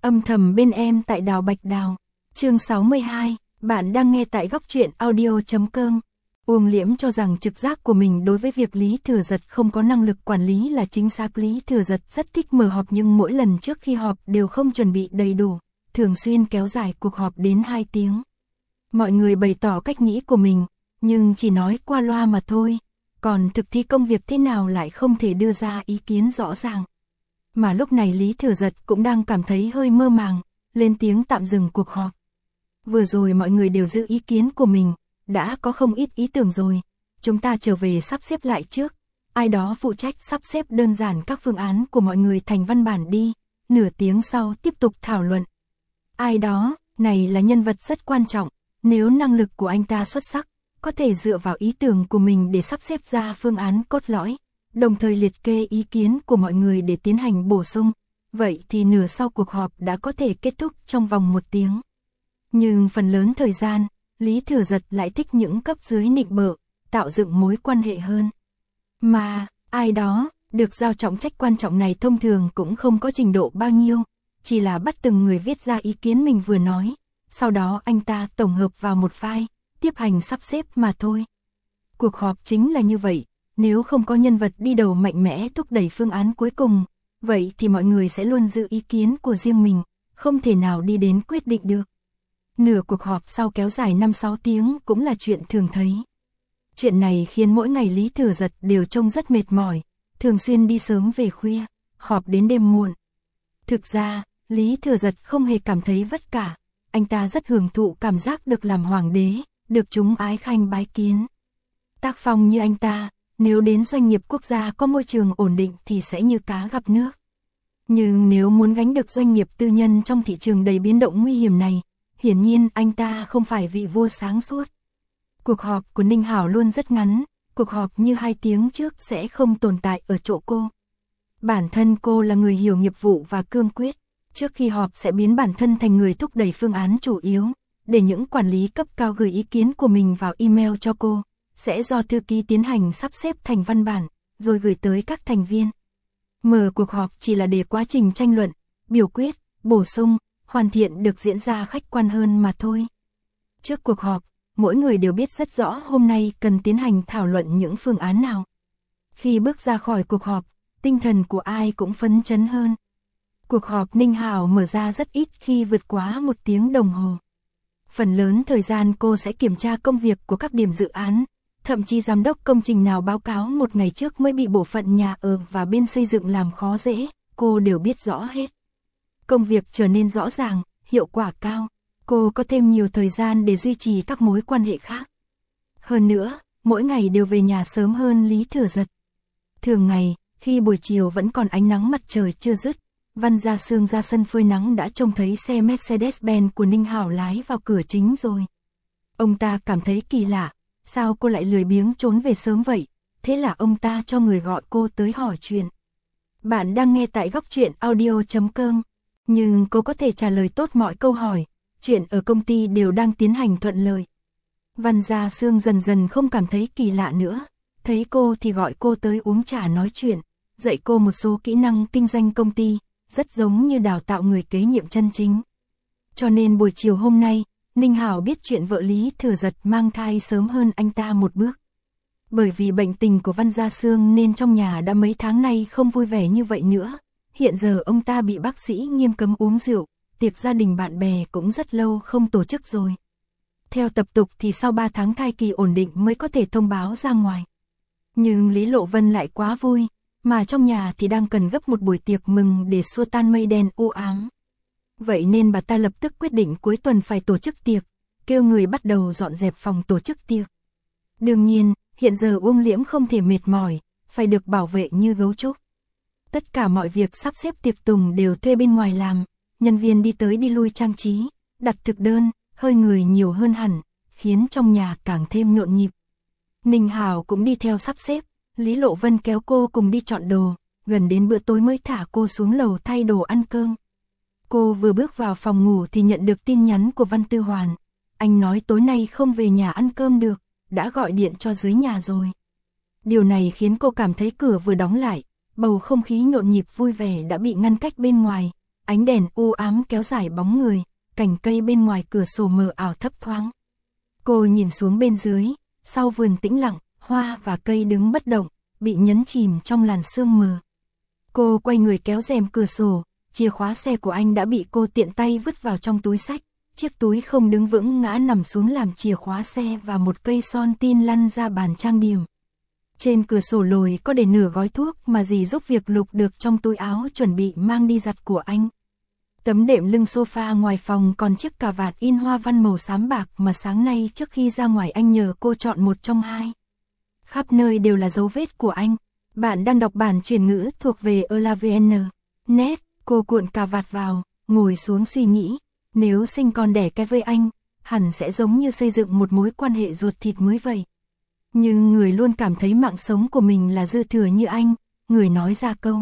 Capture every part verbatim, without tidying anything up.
Âm thầm bên em tại Đào Bạch Đào. Chương sáu mươi hai, bạn đang nghe tại góc truyện audio chấm com. Uông Liễm cho rằng trực giác của mình đối với việc Lý Thừa Giật không có năng lực quản lý là chính xác. Lý Thừa Giật rất thích mở họp nhưng mỗi lần trước khi họp đều không chuẩn bị đầy đủ, thường xuyên kéo dài cuộc họp đến hai tiếng. Mọi người bày tỏ cách nghĩ của mình, nhưng chỉ nói qua loa mà thôi, còn thực thi công việc thế nào lại không thể đưa ra ý kiến rõ ràng. Mà lúc này Lý Thừa Giật cũng đang cảm thấy hơi mơ màng, lên tiếng tạm dừng cuộc họp. Vừa rồi mọi người đều giữ ý kiến của mình, đã có không ít ý tưởng rồi, chúng ta trở về sắp xếp lại trước, ai đó phụ trách sắp xếp đơn giản các phương án của mọi người thành văn bản đi, nửa tiếng sau tiếp tục thảo luận. Ai đó, này là nhân vật rất quan trọng, nếu năng lực của anh ta xuất sắc, có thể dựa vào ý tưởng của mình để sắp xếp ra phương án cốt lõi, đồng thời liệt kê ý kiến của mọi người để tiến hành bổ sung, vậy thì nửa sau cuộc họp đã có thể kết thúc trong vòng một tiếng. Nhưng phần lớn thời gian, Lý Thừa Giật lại thích những cấp dưới nịnh bợ, tạo dựng mối quan hệ hơn. Mà, ai đó, được giao trọng trách quan trọng này thông thường cũng không có trình độ bao nhiêu, chỉ là bắt từng người viết ra ý kiến mình vừa nói, sau đó anh ta tổng hợp vào một file, tiếp hành sắp xếp mà thôi. Cuộc họp chính là như vậy, nếu không có nhân vật đi đầu mạnh mẽ thúc đẩy phương án cuối cùng, vậy thì mọi người sẽ luôn giữ ý kiến của riêng mình, không thể nào đi đến quyết định được. Nửa cuộc họp sau kéo dài năm sáu tiếng cũng là chuyện thường thấy. Chuyện này khiến mỗi ngày Lý Thừa Giật đều trông rất mệt mỏi, thường xuyên đi sớm về khuya, họp đến đêm muộn. Thực ra, Lý Thừa Giật không hề cảm thấy vất cả, anh ta rất hưởng thụ cảm giác được làm hoàng đế, được chúng ái khanh bái kiến. Tác phong như anh ta, nếu đến doanh nghiệp quốc gia có môi trường ổn định thì sẽ như cá gặp nước. Nhưng nếu muốn gánh được doanh nghiệp tư nhân trong thị trường đầy biến động nguy hiểm này, hiển nhiên anh ta không phải vị vua sáng suốt. Cuộc họp của Ninh Hảo luôn rất ngắn, cuộc họp như hai tiếng trước sẽ không tồn tại ở chỗ cô. Bản thân cô là người hiểu nghiệp vụ và cương quyết, trước khi họp sẽ biến bản thân thành người thúc đẩy phương án chủ yếu, để những quản lý cấp cao gửi ý kiến của mình vào email cho cô, sẽ do thư ký tiến hành sắp xếp thành văn bản, rồi gửi tới các thành viên. Mở cuộc họp chỉ là để quá trình tranh luận, biểu quyết, bổ sung, hoàn thiện được diễn ra khách quan hơn mà thôi. Trước cuộc họp, mỗi người đều biết rất rõ hôm nay cần tiến hành thảo luận những phương án nào. Khi bước ra khỏi cuộc họp, tinh thần của ai cũng phấn chấn hơn. Cuộc họp Ninh Hảo mở ra rất ít khi vượt quá một tiếng đồng hồ. Phần lớn thời gian cô sẽ kiểm tra công việc của các điểm dự án, thậm chí giám đốc công trình nào báo cáo một ngày trước mới bị bộ phận nhà ở và bên xây dựng làm khó dễ, cô đều biết rõ hết. Công việc trở nên rõ ràng, hiệu quả cao, cô có thêm nhiều thời gian để duy trì các mối quan hệ khác. Hơn nữa, mỗi ngày đều về nhà sớm hơn Lý Thừa Giật. Thường ngày, khi buổi chiều vẫn còn ánh nắng mặt trời chưa dứt, Văn Gia Sương ra sân phơi nắng đã trông thấy xe Mercedes-Benz của Ninh Hảo lái vào cửa chính rồi. Ông ta cảm thấy kỳ lạ, sao cô lại lười biếng trốn về sớm vậy? Thế là ông ta cho người gọi cô tới hỏi chuyện. Bạn đang nghe tại góc truyện audio chấm com, nhưng cô có thể trả lời tốt mọi câu hỏi, chuyện ở công ty đều đang tiến hành thuận lợi. Văn Gia Sương dần dần không cảm thấy kỳ lạ nữa, thấy cô thì gọi cô tới uống trà nói chuyện, dạy cô một số kỹ năng kinh doanh công ty, rất giống như đào tạo người kế nhiệm chân chính. Cho nên buổi chiều hôm nay, Ninh Hảo biết chuyện vợ Lý Thừa Giật mang thai sớm hơn anh ta một bước. Bởi vì bệnh tình của Văn Gia Sương nên trong nhà đã mấy tháng nay không vui vẻ như vậy nữa. Hiện giờ ông ta bị bác sĩ nghiêm cấm uống rượu, tiệc gia đình bạn bè cũng rất lâu không tổ chức rồi. Theo tập tục thì sau ba tháng thai kỳ ổn định mới có thể thông báo ra ngoài. Nhưng Lý Lộ Vân lại quá vui, mà trong nhà thì đang cần gấp một buổi tiệc mừng để xua tan mây đen u ám. Vậy nên bà ta lập tức quyết định cuối tuần phải tổ chức tiệc, kêu người bắt đầu dọn dẹp phòng tổ chức tiệc. Đương nhiên, hiện giờ Uông Liễm không thể mệt mỏi, phải được bảo vệ như gấu trúc. Tất cả mọi việc sắp xếp tiệc tùng đều thuê bên ngoài làm, nhân viên đi tới đi lui trang trí, đặt thực đơn, hơi người nhiều hơn hẳn, khiến trong nhà càng thêm nhộn nhịp. Ninh Hảo cũng đi theo sắp xếp, Lý Lộ Vân kéo cô cùng đi chọn đồ, gần đến bữa tối mới thả cô xuống lầu thay đồ ăn cơm. Cô vừa bước vào phòng ngủ thì nhận được tin nhắn của Văn Tư Hoàn. Anh nói tối nay không về nhà ăn cơm được, đã gọi điện cho dưới nhà rồi. Điều này khiến cô cảm thấy cửa vừa đóng lại, bầu không khí nhộn nhịp vui vẻ đã bị ngăn cách bên ngoài, ánh đèn u ám kéo dài bóng người, cành cây bên ngoài cửa sổ mờ ảo thấp thoáng. Cô nhìn xuống bên dưới, sau vườn tĩnh lặng, hoa và cây đứng bất động, bị nhấn chìm trong làn sương mờ. Cô quay người kéo rèm cửa sổ, chìa khóa xe của anh đã bị cô tiện tay vứt vào trong túi xách. Chiếc túi không đứng vững ngã nằm xuống làm chìa khóa xe và một cây son tin lăn ra bàn trang điểm. Trên cửa sổ lồi có để nửa gói thuốc mà dì giúp việc lục được trong túi áo chuẩn bị mang đi giặt của anh. Tấm đệm lưng sofa ngoài phòng còn chiếc cà vạt in hoa văn màu xám bạc mà sáng nay trước khi ra ngoài anh nhờ cô chọn một trong hai. Khắp nơi đều là dấu vết của anh. Bạn đang đọc bản chuyển ngữ thuộc về Elavn. Net, cô cuộn cà vạt vào, ngồi xuống suy nghĩ. Nếu sinh con đẻ cái với anh, hẳn sẽ giống như xây dựng một mối quan hệ ruột thịt mới vậy. Nhưng người luôn cảm thấy mạng sống của mình là dư thừa như anh, người nói ra câu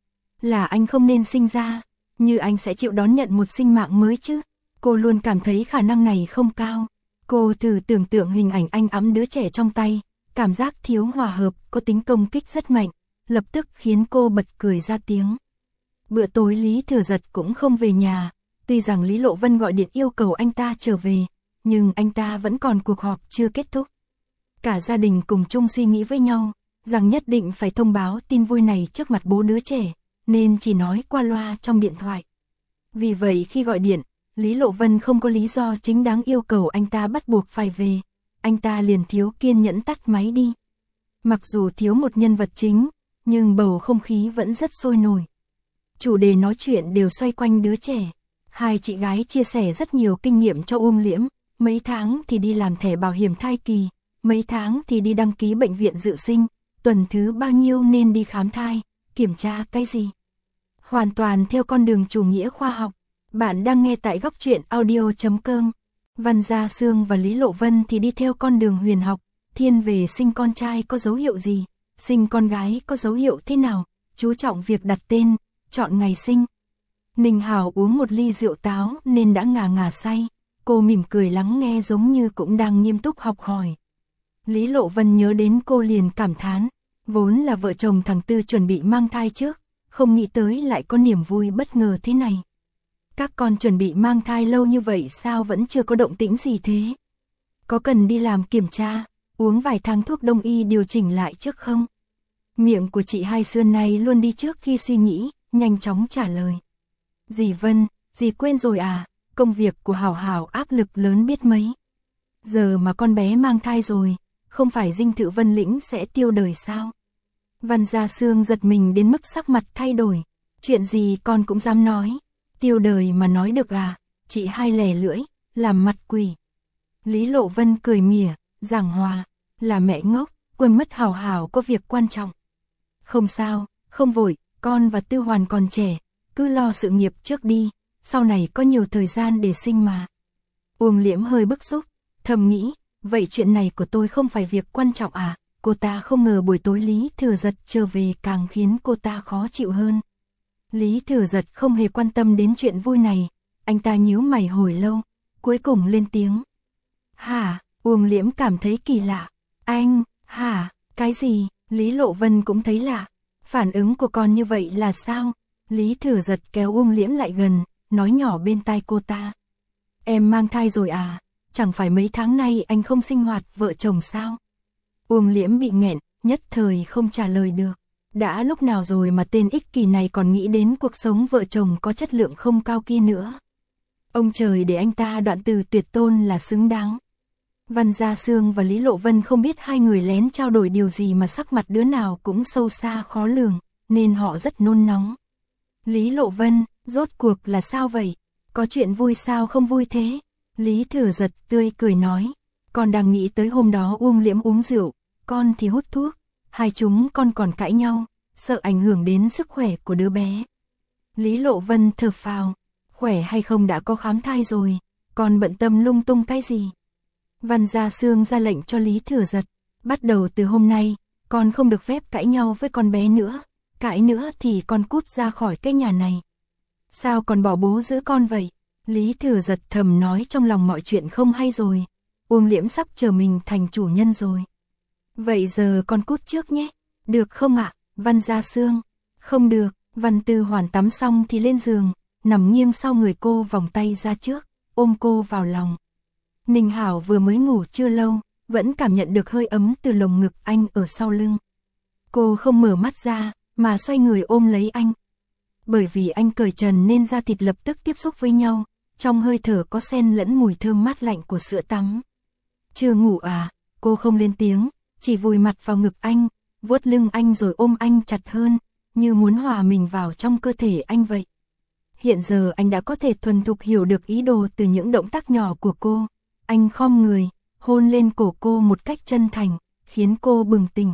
là anh không nên sinh ra, như anh sẽ chịu đón nhận một sinh mạng mới chứ. Cô luôn cảm thấy khả năng này không cao. Cô thử tưởng tượng hình ảnh anh ẵm đứa trẻ trong tay, cảm giác thiếu hòa hợp, có tính công kích rất mạnh, lập tức khiến cô bật cười ra tiếng. Bữa tối Lý Thừa Dật cũng không về nhà, tuy rằng Lý Lộ Vân gọi điện yêu cầu anh ta trở về, nhưng anh ta vẫn còn cuộc họp chưa kết thúc. Cả gia đình cùng chung suy nghĩ với nhau, rằng nhất định phải thông báo tin vui này trước mặt bố đứa trẻ, nên chỉ nói qua loa trong điện thoại. Vì vậy khi gọi điện, Lý Lộ Vân không có lý do chính đáng yêu cầu anh ta bắt buộc phải về, anh ta liền thiếu kiên nhẫn tắt máy đi. Mặc dù thiếu một nhân vật chính, nhưng bầu không khí vẫn rất sôi nổi. Chủ đề nói chuyện đều xoay quanh đứa trẻ. Hai chị gái chia sẻ rất nhiều kinh nghiệm cho Uông Liễm, mấy tháng thì đi làm thẻ bảo hiểm thai kỳ, mấy tháng thì đi đăng ký bệnh viện dự sinh, tuần thứ bao nhiêu nên đi khám thai, kiểm tra cái gì. Hoàn toàn theo con đường chủ nghĩa khoa học. Bạn đang nghe tại góc truyện audio chấm com. Văn Gia Sương và Lý Lộ Vân thì đi theo con đường huyền học, thiên về sinh con trai có dấu hiệu gì, sinh con gái có dấu hiệu thế nào, chú trọng việc đặt tên, chọn ngày sinh. Ninh Hào uống một ly rượu táo nên đã ngà ngà say, cô mỉm cười lắng nghe giống như cũng đang nghiêm túc học hỏi. Lý Lộ Vân nhớ đến cô liền cảm thán, vốn là vợ chồng thằng Tư chuẩn bị mang thai trước, không nghĩ tới lại có niềm vui bất ngờ thế này. Các con chuẩn bị mang thai lâu như vậy sao vẫn chưa có động tĩnh gì thế? Có cần đi làm kiểm tra, uống vài tháng thuốc đông y điều chỉnh lại trước không? Miệng của chị hai xưa nay luôn đi trước khi suy nghĩ, nhanh chóng trả lời. Dì Vân, dì quên rồi à, công việc của Hảo Hảo áp lực lớn biết mấy. Giờ mà con bé mang thai rồi, không phải dinh thự Vân Lĩnh sẽ tiêu đời sao? Văn Gia Sương giật mình đến mức sắc mặt thay đổi. Chuyện gì con cũng dám nói. Tiêu đời mà nói được à? Chị hai lẻ lưỡi, làm mặt quỷ. Lý Lộ Vân cười mỉa, giảng hòa, là mẹ ngốc, quên mất Hảo Hảo có việc quan trọng. Không sao, không vội, con và Tư Hoàn còn trẻ, cứ lo sự nghiệp trước đi, sau này có nhiều thời gian để sinh mà. Uông Liễm hơi bức xúc, thầm nghĩ, vậy chuyện này của tôi không phải việc quan trọng à? Cô ta không ngờ buổi tối Lý Thừa Dật trở về càng khiến cô ta khó chịu hơn. Lý Thừa Dật không hề quan tâm đến chuyện vui này, anh ta nhíu mày hồi lâu, cuối cùng lên tiếng. Hả? Uông Liễm cảm thấy kỳ lạ. Anh, hả? Cái gì? Lý Lộ Vân cũng thấy lạ. Phản ứng của con như vậy là sao? Lý Thừa Dật kéo Uông Liễm lại gần, nói nhỏ bên tai cô ta. Em mang thai rồi à? Chẳng phải mấy tháng nay anh không sinh hoạt vợ chồng sao? Uông Liễm bị nghẹn, nhất thời không trả lời được. Đã lúc nào rồi mà tên ích kỷ này còn nghĩ đến cuộc sống vợ chồng có chất lượng không cao kia nữa. Ông trời để anh ta đoạn từ tuyệt tôn là xứng đáng. Văn Gia Sương và Lý Lộ Vân không biết hai người lén trao đổi điều gì mà sắc mặt đứa nào cũng sâu xa khó lường, nên họ rất nôn nóng. Lý Lộ Vân, rốt cuộc là sao vậy? Có chuyện vui sao không vui thế? Lý Thừa Dật tươi cười nói, con đang nghĩ tới hôm đó Uông Liễm uống rượu, con thì hút thuốc, hai chúng con còn cãi nhau, sợ ảnh hưởng đến sức khỏe của đứa bé. Lý Lộ Vân thở phào, khỏe hay không đã có khám thai rồi, con bận tâm lung tung cái gì? Văn Gia Sương ra lệnh cho Lý Thừa Dật, bắt đầu từ hôm nay, con không được phép cãi nhau với con bé nữa, cãi nữa thì con cút ra khỏi cái nhà này. Sao còn bỏ bố giữ con vậy? Lý Thừa Dật thầm nói trong lòng mọi chuyện không hay rồi, Uông Liễm sắp chờ mình thành chủ nhân rồi. Vậy giờ con cút trước nhé, được không ạ? Văn Gia Sương, không được. Văn Tư Hoàn tắm xong thì lên giường, nằm nghiêng sau người cô, vòng tay ra trước, ôm cô vào lòng. Ninh Hảo vừa mới ngủ chưa lâu, vẫn cảm nhận được hơi ấm từ lồng ngực anh ở sau lưng. Cô không mở mắt ra, mà xoay người ôm lấy anh. Bởi vì anh cởi trần nên da thịt lập tức tiếp xúc với nhau, trong hơi thở có xen lẫn mùi thơm mát lạnh của sữa tắm. Chưa ngủ à? Cô không lên tiếng, chỉ vùi mặt vào ngực anh, vuốt lưng anh rồi ôm anh chặt hơn, như muốn hòa mình vào trong cơ thể anh vậy. Hiện giờ anh đã có thể thuần thục hiểu được ý đồ từ những động tác nhỏ của cô. Anh khom người, hôn lên cổ cô một cách chân thành, khiến cô bừng tỉnh.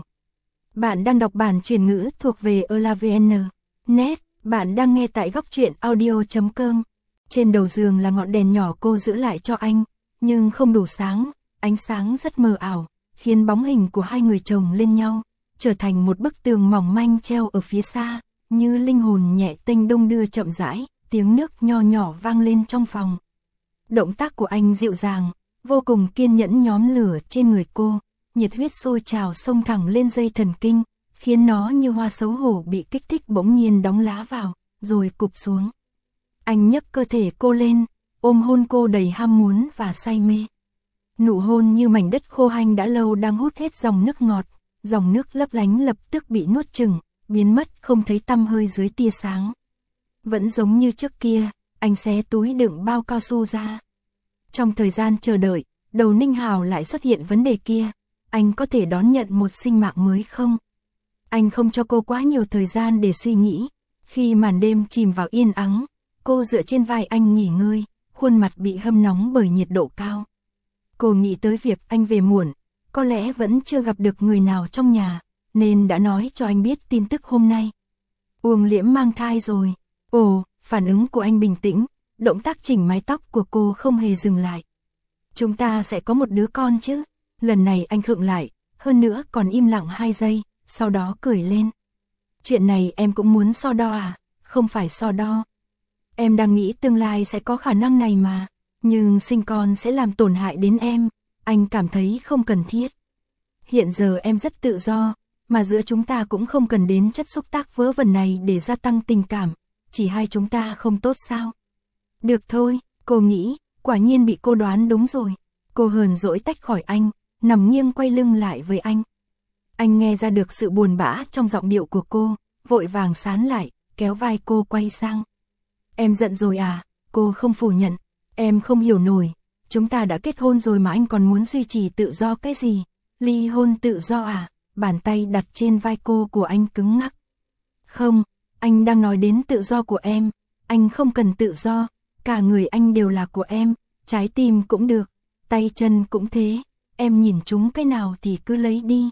Bạn đang đọc bản chuyển ngữ thuộc về elavn chấm net, bạn đang nghe tại góc truyện audio chấm com. Trên đầu giường là ngọn đèn nhỏ cô giữ lại cho anh, nhưng không đủ sáng, ánh sáng rất mờ ảo, khiến bóng hình của hai người chồng lên nhau, trở thành một bức tường mỏng manh treo ở phía xa, như linh hồn nhẹ tênh đung đưa chậm rãi, tiếng nước nho nhỏ vang lên trong phòng. Động tác của anh dịu dàng, vô cùng kiên nhẫn nhóm lửa trên người cô, nhiệt huyết sôi trào xông thẳng lên dây thần kinh, khiến nó như hoa xấu hổ bị kích thích bỗng nhiên đóng lá vào, rồi cụp xuống. Anh nhấc cơ thể cô lên, ôm hôn cô đầy ham muốn và say mê. Nụ hôn như mảnh đất khô hanh đã lâu đang hút hết dòng nước ngọt, dòng nước lấp lánh lập tức bị nuốt chửng, biến mất không thấy tăm hơi dưới tia sáng. Vẫn giống như trước kia, anh xé túi đựng bao cao su ra. Trong thời gian chờ đợi, đầu Ninh Hảo lại xuất hiện vấn đề kia, anh có thể đón nhận một sinh mạng mới không? Anh không cho cô quá nhiều thời gian để suy nghĩ, khi màn đêm chìm vào yên ắng, cô dựa trên vai anh nghỉ ngơi, khuôn mặt bị hâm nóng bởi nhiệt độ cao. Cô nghĩ tới việc anh về muộn, có lẽ vẫn chưa gặp được người nào trong nhà, nên đã nói cho anh biết tin tức hôm nay. Uông Liễm mang thai rồi. Ồ, phản ứng của anh bình tĩnh, động tác chỉnh mái tóc của cô không hề dừng lại. Chúng ta sẽ có một đứa con chứ? Lần này anh khựng lại, hơn nữa còn im lặng hai giây, sau đó cười lên. Chuyện này em cũng muốn so đo à? Không phải so đo. Em đang nghĩ tương lai sẽ có khả năng này mà, nhưng sinh con sẽ làm tổn hại đến em, anh cảm thấy không cần thiết. Hiện giờ em rất tự do, mà giữa chúng ta cũng không cần đến chất xúc tác vớ vẩn này để gia tăng tình cảm, chỉ hai chúng ta không tốt sao? Được thôi, cô nghĩ, quả nhiên bị cô đoán đúng rồi. Cô hờn dỗi tách khỏi anh, nằm nghiêng quay lưng lại với anh. Anh nghe ra được sự buồn bã trong giọng điệu của cô, vội vàng sán lại, kéo vai cô quay sang. Em giận rồi à? Cô không phủ nhận. Em không hiểu nổi, chúng ta đã kết hôn rồi mà anh còn muốn duy trì tự do cái gì? Ly hôn tự do à? Bàn tay đặt trên vai cô của anh cứng ngắc. Không, anh đang nói đến tự do của em, anh không cần tự do, cả người anh đều là của em, trái tim cũng được, tay chân cũng thế, em nhìn chúng cái nào thì cứ lấy đi.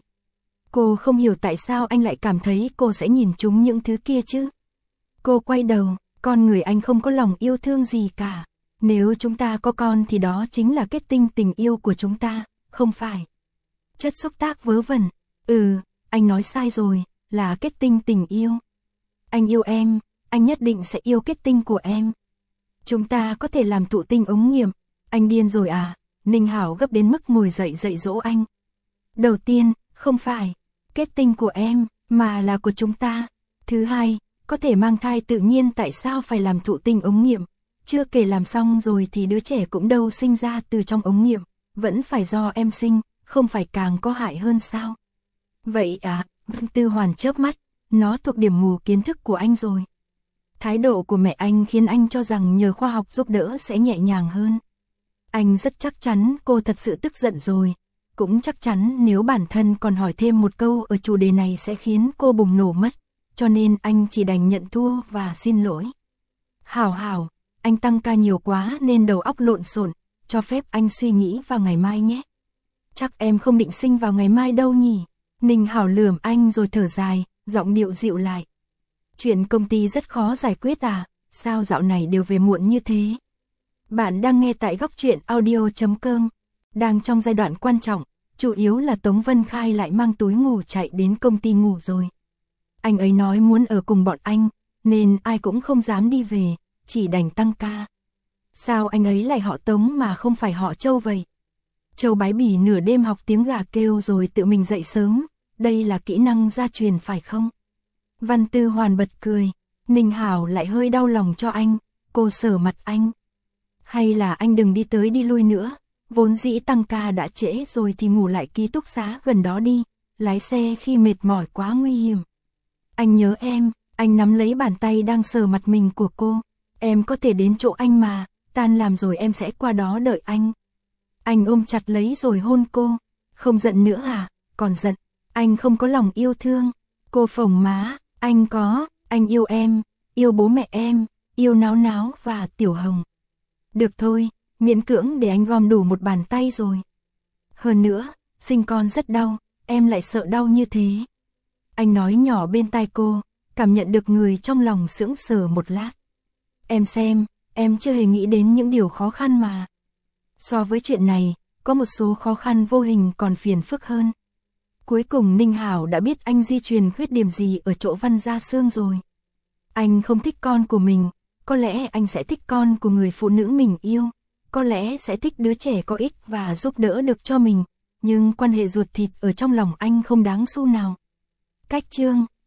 Cô không hiểu tại sao anh lại cảm thấy cô sẽ nhìn chúng những thứ kia chứ. Cô quay đầu, con người anh không có lòng yêu thương gì cả. Nếu chúng ta có con thì đó chính là kết tinh tình yêu của chúng ta, không phải chất xúc tác vớ vẩn. Ừ, anh nói sai rồi, là kết tinh tình yêu. Anh yêu em, anh nhất định sẽ yêu kết tinh của em. Chúng ta có thể làm thụ tinh ống nghiệm. Anh điên rồi à? Ninh Hảo gấp đến mức ngồi dậy dạy dỗ anh. Đầu tiên, không phải kết tinh của em, mà là của chúng ta. Thứ hai, có thể mang thai tự nhiên, tại sao phải làm thụ tinh ống nghiệm? Chưa kể làm xong rồi thì đứa trẻ cũng đâu sinh ra từ trong ống nghiệm, vẫn phải do em sinh, không phải càng có hại hơn sao? Vậy à? Vân Tư Hoàn chớp mắt, nó thuộc điểm mù kiến thức của anh rồi. Thái độ của mẹ anh khiến anh cho rằng nhờ khoa học giúp đỡ sẽ nhẹ nhàng hơn. Anh rất chắc chắn cô thật sự tức giận rồi, cũng chắc chắn nếu bản thân còn hỏi thêm một câu ở chủ đề này sẽ khiến cô bùng nổ mất, cho nên anh chỉ đành nhận thua và xin lỗi. Hảo hảo, anh tăng ca nhiều quá nên đầu óc lộn xộn, cho phép anh suy nghĩ vào ngày mai nhé. Chắc em không định sinh vào ngày mai đâu nhỉ? Ninh Hảo lườm anh rồi thở dài, giọng điệu dịu lại. Chuyện công ty rất khó giải quyết à? Sao dạo này đều về muộn như thế? Bạn đang nghe tại góc truyện audio chấm com. Đang trong giai đoạn quan trọng, chủ yếu là Tống Vân Khai lại mang túi ngủ chạy đến công ty ngủ rồi. Anh ấy nói muốn ở cùng bọn anh, nên ai cũng không dám đi về, chỉ đành tăng ca. Sao anh ấy lại họ Tống mà không phải họ Châu vậy? Châu Bái Bỉ nửa đêm học tiếng gà kêu rồi tự mình dậy sớm, đây là kỹ năng gia truyền phải không? Văn Tư Hoàn bật cười, Ninh Hảo lại hơi đau lòng cho anh, Cô sờ mặt anh. Hay là anh đừng đi tới đi lui nữa, vốn dĩ tăng ca đã trễ rồi thì ngủ lại ký túc xá gần đó đi, lái xe khi mệt mỏi quá nguy hiểm. Anh nhớ em, anh nắm lấy bàn tay đang sờ mặt mình của cô. Em có thể đến chỗ anh mà, tan làm rồi em sẽ qua đó đợi anh. Anh ôm chặt lấy rồi hôn cô. Không giận nữa à, còn giận, anh không có lòng yêu thương. Cô phồng má, anh có, anh yêu em, yêu bố mẹ em, yêu Náo Náo và Tiểu Hồng. Được thôi, miễn cưỡng để anh gom đủ một bàn tay rồi. Hơn nữa, sinh con rất đau, em lại sợ đau như thế. Anh nói nhỏ bên tai cô, cảm nhận được người trong lòng sững sờ một lát. Em xem, em chưa hề nghĩ đến những điều khó khăn mà. So với chuyện này, có một số khó khăn vô hình còn phiền phức hơn. Cuối cùng Ninh Hảo đã biết anh di truyền khuyết điểm gì ở chỗ Văn Gia Sương rồi. Anh không thích con của mình, có lẽ anh sẽ thích con của người phụ nữ mình yêu, có lẽ sẽ thích đứa trẻ có ích và giúp đỡ được cho mình, nhưng quan hệ ruột thịt ở trong lòng anh không đáng xu nào. Cách chương